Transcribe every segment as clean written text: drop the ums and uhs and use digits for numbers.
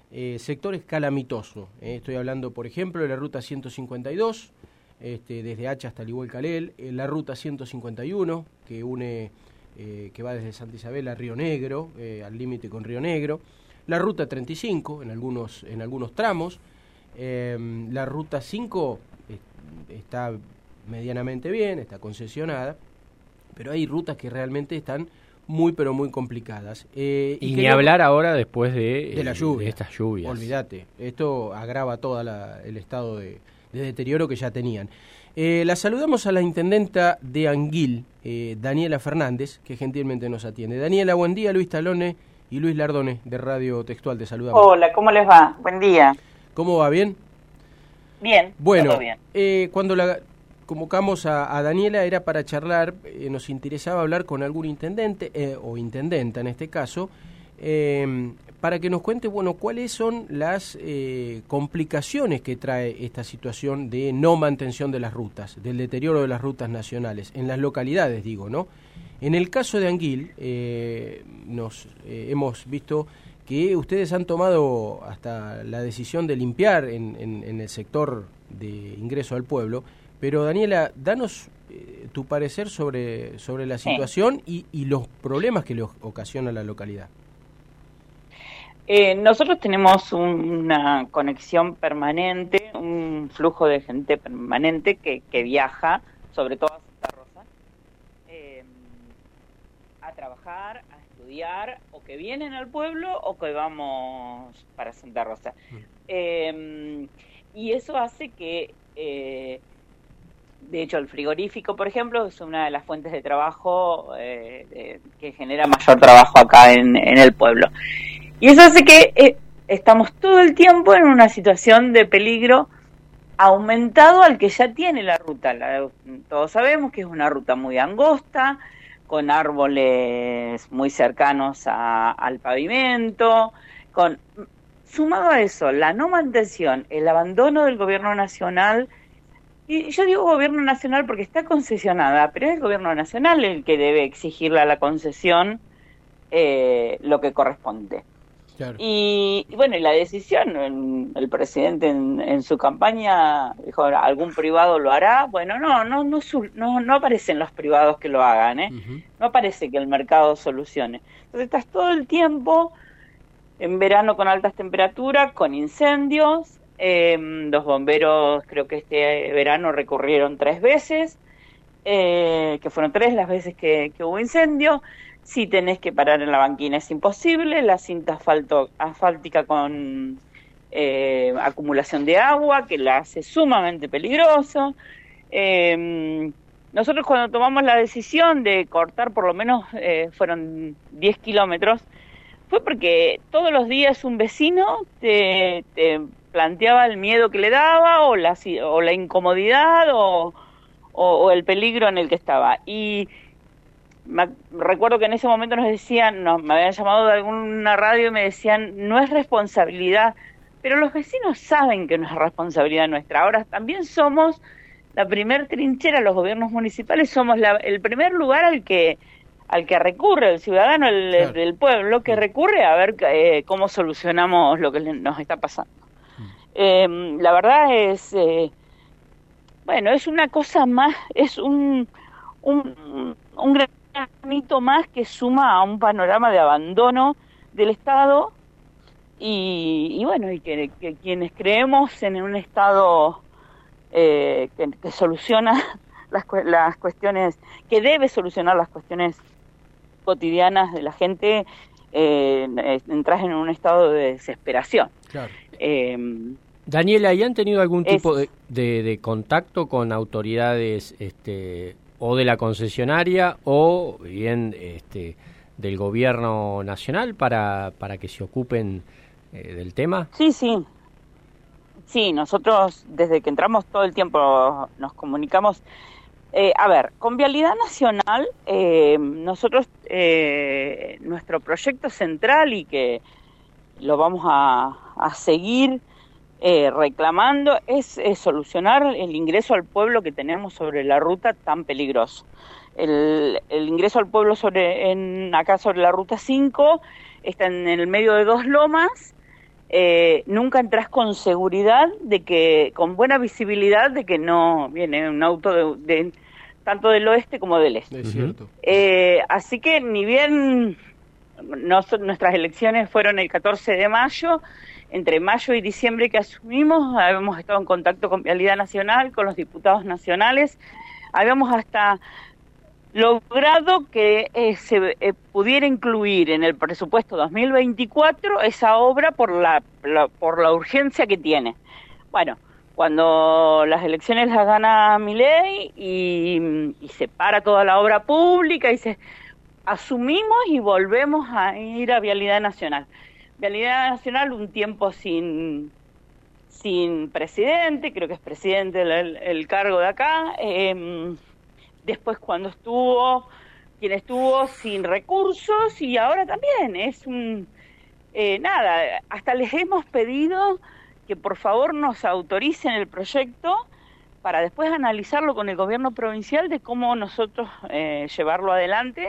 sectores calamitosos. Estoy hablando, por ejemplo, de la ruta 152, desde Hacha hasta Iguel-Calel, la ruta 151, que une, que va desde Santa Isabel a Río Negro, al límite con Río Negro, la ruta 35 en algunos tramos, la ruta 5 está medianamente bien, está concesionada, pero hay rutas que realmente están muy pero muy complicadas. Y ni hablar ahora después de la lluvia, de estas lluvias. Olvídate, esto agrava todo el estado de deterioro que ya tenían. La saludamos a la intendenta de Anguil, Daniela Fernández, que gentilmente nos atiende. Daniela, buen día. Luis Talone y Luis Lardone de Radio Textual, te saludamos. Hola, ¿cómo les va? Buen día. ¿Cómo va? ¿Bien? Bien, bueno, todo bien. Cuando la convocamos a Daniela era para charlar, nos interesaba hablar con algún intendente, o intendenta en este caso, para que nos cuente, bueno, cuáles son las complicaciones que trae esta situación de no mantención de las rutas, del deterioro de las rutas nacionales, en las localidades, digo, ¿no? En el caso de Anguil, hemos visto que ustedes han tomado hasta la decisión de limpiar en el sector de ingreso al pueblo, pero Daniela, danos tu parecer sobre la situación y los problemas que le ocasiona a la localidad. Nosotros tenemos una conexión permanente, un flujo de gente permanente que viaja, sobre todo a Santa Rosa, a trabajar, a estudiar, o que vienen al pueblo o que vamos para Santa Rosa. Y eso hace que, de hecho, el frigorífico, por ejemplo, es una de las fuentes de trabajo que genera mayor trabajo acá en el pueblo. Y eso hace que estamos todo el tiempo en una situación de peligro aumentado al que ya tiene la ruta. Todos sabemos que es una ruta muy angosta, con árboles muy cercanos al pavimento, sumado a eso, la no mantención, el abandono del gobierno nacional, y yo digo gobierno nacional porque está concesionada, pero es el gobierno nacional el que debe exigirle a la concesión lo que corresponde. Claro. Y bueno, y la decisión, el presidente en su campaña dijo, algún privado lo hará. Bueno, no aparecen los privados que lo hagan, Uh-huh. No aparece que el mercado solucione. Entonces estás todo el tiempo en verano con altas temperaturas, con incendios. Los bomberos creo que este verano recurrieron 3 veces, que fueron 3 las veces que hubo incendio. Si tenés que parar en la banquina es imposible, la cinta asfáltica con acumulación de agua, que la hace sumamente peligroso. Nosotros cuando tomamos la decisión de cortar, por lo menos fueron 10 kilómetros, fue porque todos los días un vecino te planteaba el miedo que le daba, o la incomodidad, o el peligro en el que estaba. Y recuerdo que en ese momento me habían llamado de alguna radio y me decían, no es responsabilidad, pero los vecinos saben que no es responsabilidad nuestra. Ahora también somos la primer trinchera, los gobiernos municipales somos el primer lugar al que recurre el ciudadano, Claro. del pueblo, que recurre a ver cómo solucionamos lo que nos está pasando. La verdad es, bueno, es una cosa más, es un granito más que suma a un panorama de abandono del Estado y bueno, y que quienes creemos en un Estado que soluciona las cuestiones, que debe solucionar las cuestiones cotidianas de la gente, entras en un estado de desesperación. Claro. Daniela, ¿y han tenido algún tipo de contacto con autoridades o de la concesionaria o bien del gobierno nacional para que se ocupen del tema? Sí, nosotros desde que entramos todo el tiempo nos comunicamos. Con Vialidad Nacional, nosotros, nuestro proyecto central, y que lo vamos a seguir reclamando, es solucionar el ingreso al pueblo que tenemos sobre la ruta tan peligroso. El ingreso al pueblo acá sobre la ruta 5 está en el medio de 2 lomas, nunca entras con seguridad con buena visibilidad de que no viene un auto tanto del oeste como del este. Es cierto. Así que ni bien nuestras elecciones fueron el 14 de mayo, entre mayo y diciembre que asumimos, habíamos estado en contacto con Vialidad Nacional, con los diputados nacionales, habíamos hasta logrado que se pudiera incluir en el presupuesto 2024 esa obra por la urgencia que tiene. Bueno, cuando las elecciones las gana Milei y se para toda la obra pública y asumimos y volvemos a ir a Vialidad Nacional. Vialidad Nacional un tiempo sin presidente, creo que es presidente el cargo de acá. Después quien estuvo sin recursos y ahora también es hasta les hemos pedido que por favor nos autoricen el proyecto para después analizarlo con el gobierno provincial de cómo nosotros llevarlo adelante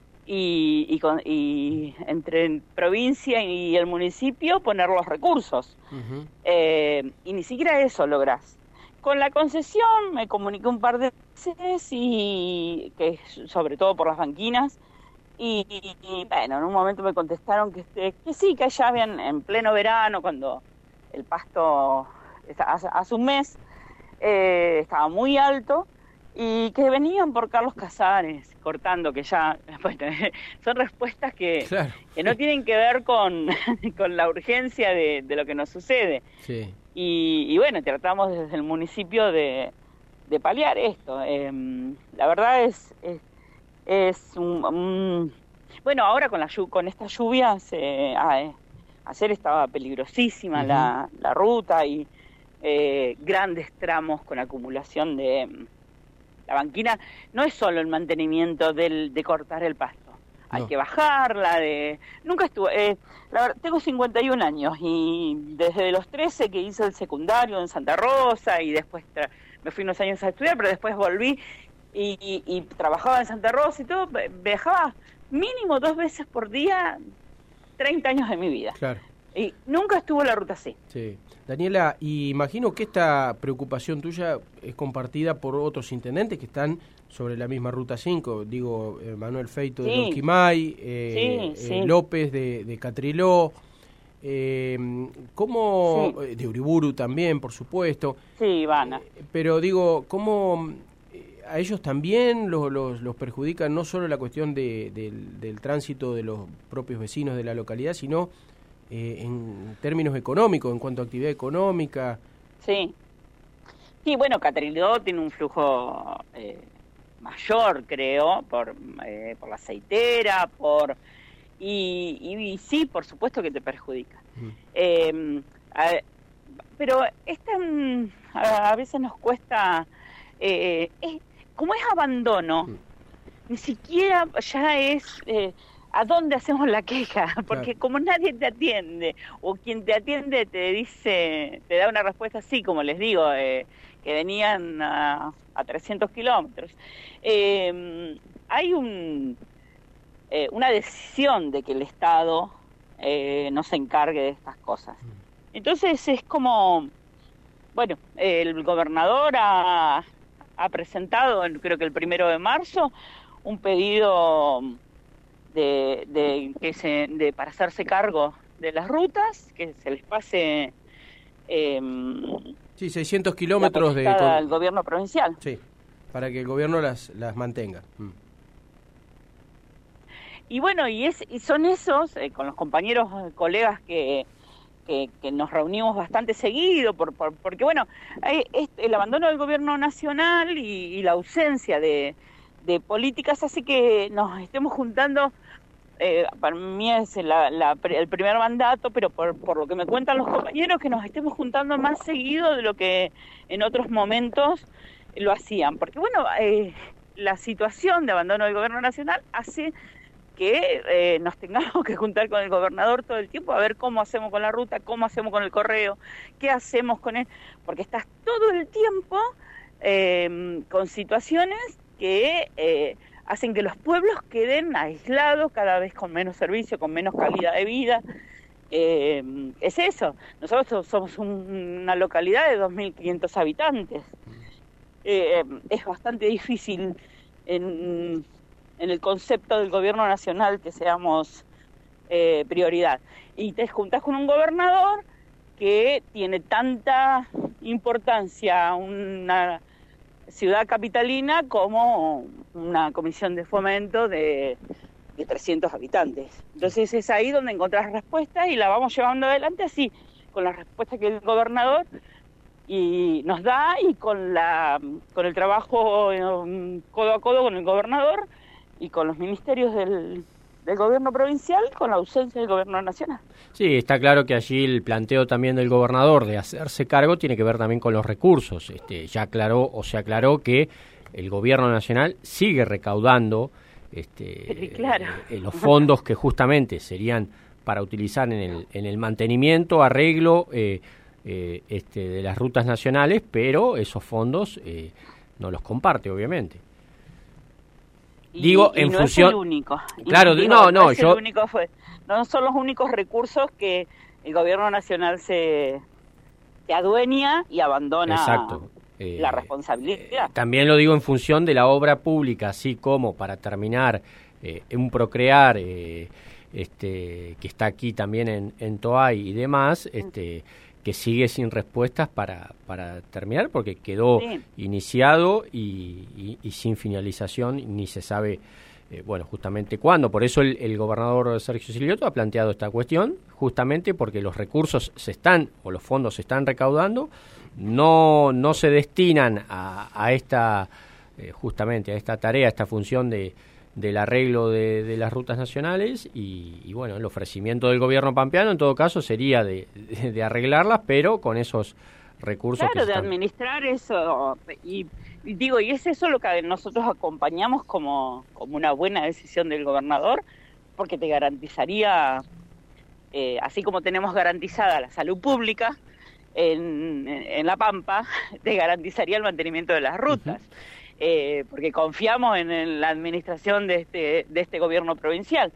y entre provincia y el municipio poner los recursos. Uh-huh. Y ni siquiera eso lográs. Con la concesión me comuniqué un par de veces y que sobre todo por las banquinas y bueno, en un momento me contestaron que sí, que allá habían en pleno verano cuando el pasto hace un mes estaba muy alto y que venían por Carlos Casares cortando, que ya bueno, son respuestas que no tienen que ver con la urgencia de lo que nos sucede. Sí. Y bueno, tratamos desde el municipio de paliar esto. La verdad es bueno, ahora con estas lluvias ayer estaba peligrosísima uh-huh. la ruta y grandes tramos con acumulación de la banquina. No es solo el mantenimiento de cortar el pasto. Hay que bajarla, nunca estuve, la verdad, tengo 51 años y desde los 13 que hice el secundario en Santa Rosa y después me fui unos años a estudiar, pero después volví y trabajaba en Santa Rosa y todo, viajaba mínimo 2 veces por día 30 años de mi vida. Claro. Y nunca estuvo la ruta así. Sí. Daniela, imagino que esta preocupación tuya es compartida por otros intendentes que están sobre la misma Ruta 5, digo, Manuel Feito de Lonquimay, López de Catriló, ¿cómo, de Uriburu también, por supuesto? Sí, Ivana. Pero digo, ¿cómo a ellos también los perjudica no solo la cuestión del tránsito de los propios vecinos de la localidad, sino en términos económicos, en cuanto a actividad económica? Sí, bueno, Catriló tiene un flujo mayor, creo, por la aceitera, y sí, por supuesto que te perjudica. Pero a veces nos cuesta, como es abandono, ni siquiera ya es ¿a dónde hacemos la queja? Porque como nadie te atiende, o quien te atiende te da una respuesta así, como les digo, que venían a 300 kilómetros. Hay una decisión de que el Estado no se encargue de estas cosas. Entonces es como, bueno, el gobernador ha presentado, creo que el 1 de marzo, un pedido para hacerse cargo de las rutas, que se les pase 600 kilómetros al gobierno provincial. Sí, para que el gobierno las mantenga. Y bueno, y son esos, con los compañeros, colegas que nos reunimos bastante seguido, porque bueno, el abandono del gobierno nacional y la ausencia de políticas hace que nos estemos juntando. Para mí es el primer mandato, pero por lo que me cuentan los compañeros, que nos estemos juntando más seguido de lo que en otros momentos lo hacían. Porque bueno, la situación de abandono del gobierno nacional hace que nos tengamos que juntar con el gobernador todo el tiempo a ver cómo hacemos con la ruta, cómo hacemos con el correo, qué hacemos con él, porque estás todo el tiempo con situaciones que hacen que los pueblos queden aislados, cada vez con menos servicio, con menos calidad de vida. es eso. Nosotros somos una localidad de 2.500 habitantes. Es bastante difícil en el concepto del gobierno nacional que seamos prioridad. Y te juntás con un gobernador que tiene tanta importancia una ciudad capitalina como una comisión de fomento de 300 habitantes. Entonces es ahí donde encontrás respuestas y la vamos llevando adelante así, con las respuestas que el gobernador y nos da y con el trabajo codo a codo con el gobernador y con los ministerios del gobierno provincial, con la ausencia del gobierno nacional. Sí, está claro que allí el planteo también del gobernador de hacerse cargo tiene que ver también con los recursos. Se aclaró que el gobierno nacional sigue recaudando claro. Los fondos que justamente serían para utilizar en el mantenimiento, arreglo de las rutas nacionales, pero esos fondos no los comparte, obviamente. Digo, en no función. Es el único. Claro, no son los únicos recursos que el gobierno nacional se adueña y abandona. Exacto. La responsabilidad. También lo digo en función de la obra pública, así como para terminar un Procrear que está aquí también en Toay y demás, que sigue sin respuestas para terminar porque quedó iniciado y sin finalización, ni se sabe justamente cuándo. Por eso el gobernador Sergio Silioto ha planteado esta cuestión, justamente porque los recursos los fondos se están recaudando, no se destinan a esta justamente a esta tarea, a esta función del arreglo de las rutas nacionales y bueno, el ofrecimiento del gobierno pampeano en todo caso sería de arreglarlas, pero con esos recursos. Claro, de administrar eso y es eso lo que nosotros acompañamos como una buena decisión del gobernador, porque te garantizaría, así como tenemos garantizada la salud pública en La Pampa, te garantizaría el mantenimiento de las rutas. Porque confiamos en la administración de este gobierno provincial.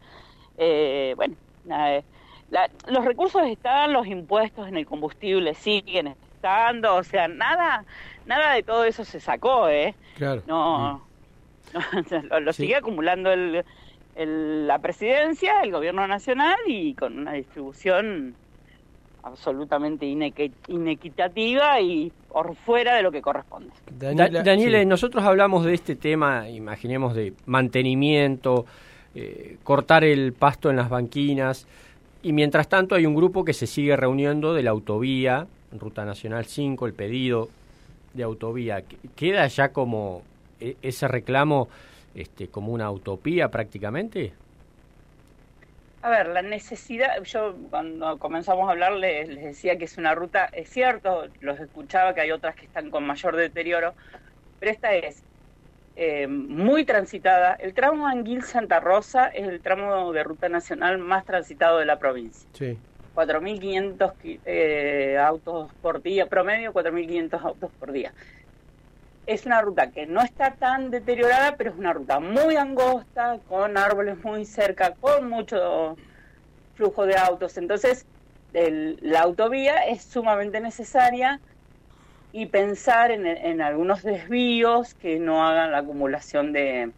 Los recursos están, los impuestos en el combustible siguen estando, o sea, nada de todo eso se sacó, Claro. Lo sigue acumulando la presidencia, el gobierno nacional y con una distribución absolutamente inequitativa y por fuera de lo que corresponde. Daniela, nosotros hablamos de este tema, imaginemos de mantenimiento, cortar el pasto en las banquinas, y mientras tanto hay un grupo que se sigue reuniendo de la autovía, Ruta Nacional 5, el pedido de autovía. ¿Queda ya como ese reclamo como una utopía prácticamente? A ver, la necesidad, yo cuando comenzamos a hablar les decía que es una ruta, es cierto, los escuchaba que hay otras que están con mayor deterioro, pero esta es muy transitada. El tramo Anguil-Santa Rosa es el tramo de ruta nacional más transitado de la provincia. Sí. 4.500 autos por día, promedio 4.500 autos por día. Es una ruta que no está tan deteriorada, pero es una ruta muy angosta, con árboles muy cerca, con mucho flujo de autos. Entonces, la autovía es sumamente necesaria y pensar en algunos desvíos que no hagan la acumulación de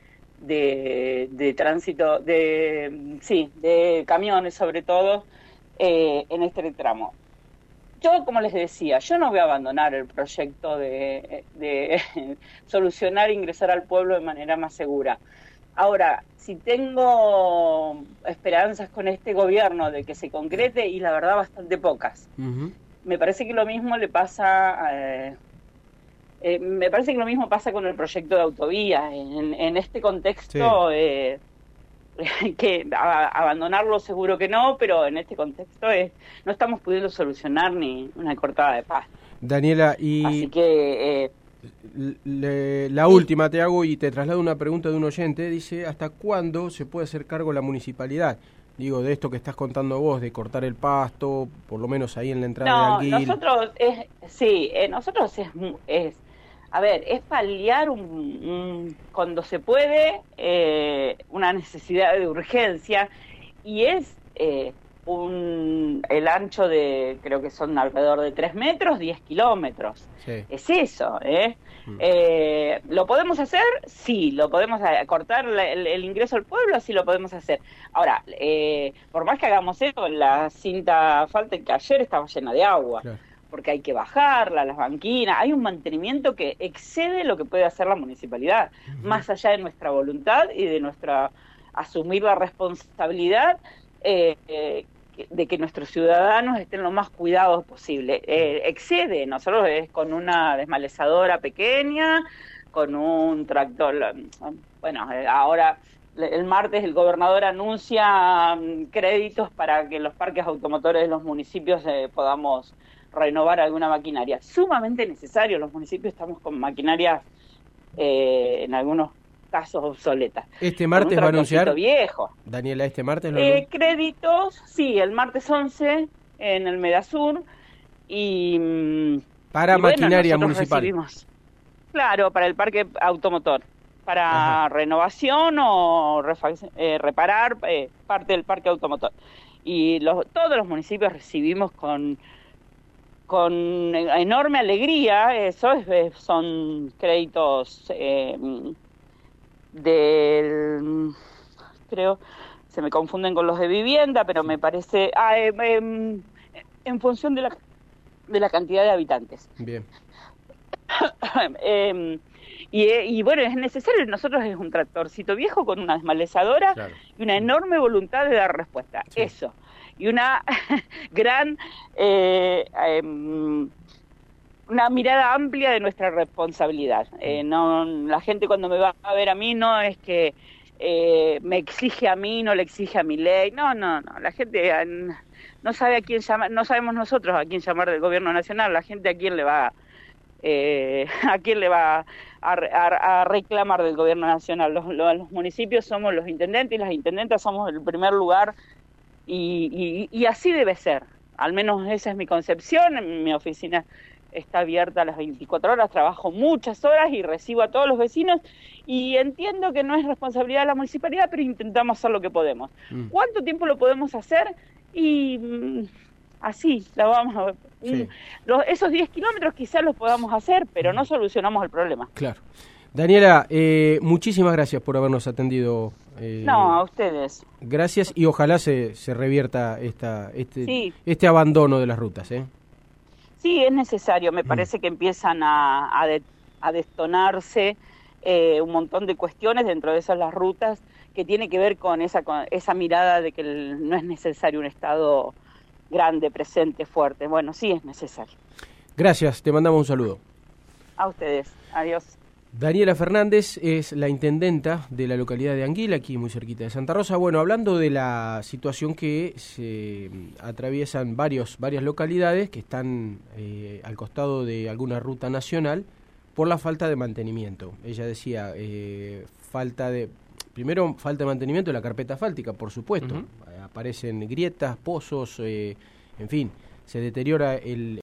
tránsito, de camiones sobre todo, en este tramo. Yo, como les decía, yo no voy a abandonar el proyecto de solucionar e ingresar al pueblo de manera más segura. Ahora, si tengo esperanzas con este gobierno de que se concrete, y la verdad bastante pocas. Uh-huh. Me parece que lo mismo le pasa con el proyecto de autovía. En este contexto, que abandonarlo seguro que no, pero en este contexto no estamos pudiendo solucionar ni una cortada de paz. Daniela, así que la última te hago y te traslado una pregunta de un oyente. Dice, ¿hasta cuándo se puede hacer cargo la municipalidad? Digo, de esto que estás contando vos, de cortar el pasto, por lo menos ahí en la entrada de Anguil. Nosotros es paliar cuando se puede una necesidad de urgencia, y es el ancho de, creo que son alrededor de 3 metros, 10 kilómetros. Sí. Es eso, ¿eh? ¿Lo podemos hacer? Sí. ¿Lo podemos cortar el ingreso al pueblo? Sí, lo podemos hacer. Ahora, por más que hagamos eso, la cinta asfáltica que ayer estaba llena de agua. Claro. Porque hay que bajarla, las banquinas, hay un mantenimiento que excede lo que puede hacer la municipalidad, más allá de nuestra voluntad y de nuestra asumir la responsabilidad de que nuestros ciudadanos estén lo más cuidados posible. Excede, nosotros es con una desmalezadora pequeña, con un tractor, bueno, ahora el martes el gobernador anuncia créditos para que los parques automotores de los municipios podamos renovar alguna maquinaria. Sumamente necesario, los municipios estamos con maquinarias en algunos casos obsoletas. ¿Este martes va a anunciar? Viejo. Daniela, ¿este martes lo créditos, sí, el martes 11 en el Medasur para maquinaria municipal. Recibimos, claro, para el parque automotor, para renovación o reparar parte del parque automotor. Y todos los municipios recibimos con enorme alegría, son créditos creo, se me confunden con los de vivienda, pero me parece, en función de la cantidad de habitantes. Bien. Y bueno, es necesario, nosotros es un tractorcito viejo con una desmalezadora, claro, y una enorme voluntad de dar respuesta. Sí. Eso. Y una gran una mirada amplia de nuestra responsabilidad. No, la gente cuando me va a ver a mí no es que me exige a mí, no le exige a mi ley. No, la gente no sabe a quién llamar, no sabemos nosotros a quién llamar del gobierno nacional, la gente a quién le va a reclamar del gobierno nacional. Los municipios somos los intendentes y las intendentas somos el primer lugar. Y así debe ser, al menos esa es mi concepción. Mi oficina está abierta a las 24 horas, trabajo muchas horas y recibo a todos los vecinos y entiendo que no es responsabilidad de la municipalidad, pero intentamos hacer lo que podemos. ¿Cuánto tiempo lo podemos hacer? Y así, la vamos a ver. Sí. Esos 10 kilómetros quizás los podamos hacer, pero no solucionamos el problema. Claro. Daniela, muchísimas gracias por habernos atendido. No, a ustedes. Gracias y ojalá se revierta este abandono de las rutas. Sí, es necesario. Me parece que empiezan a destonarse un montón de cuestiones dentro de esas las rutas que tiene que ver con esa mirada de que no es necesario un Estado grande, presente, fuerte. Bueno, sí es necesario. Gracias, te mandamos un saludo. A ustedes, adiós. Daniela Fernández es la intendenta de la localidad de Anguila, aquí muy cerquita de Santa Rosa. Bueno, hablando de la situación que se atraviesan varias localidades que están al costado de alguna ruta nacional por la falta de mantenimiento. Ella decía, falta de mantenimiento de la carpeta asfáltica, por supuesto. Aparecen grietas, pozos, en fin, se deteriora el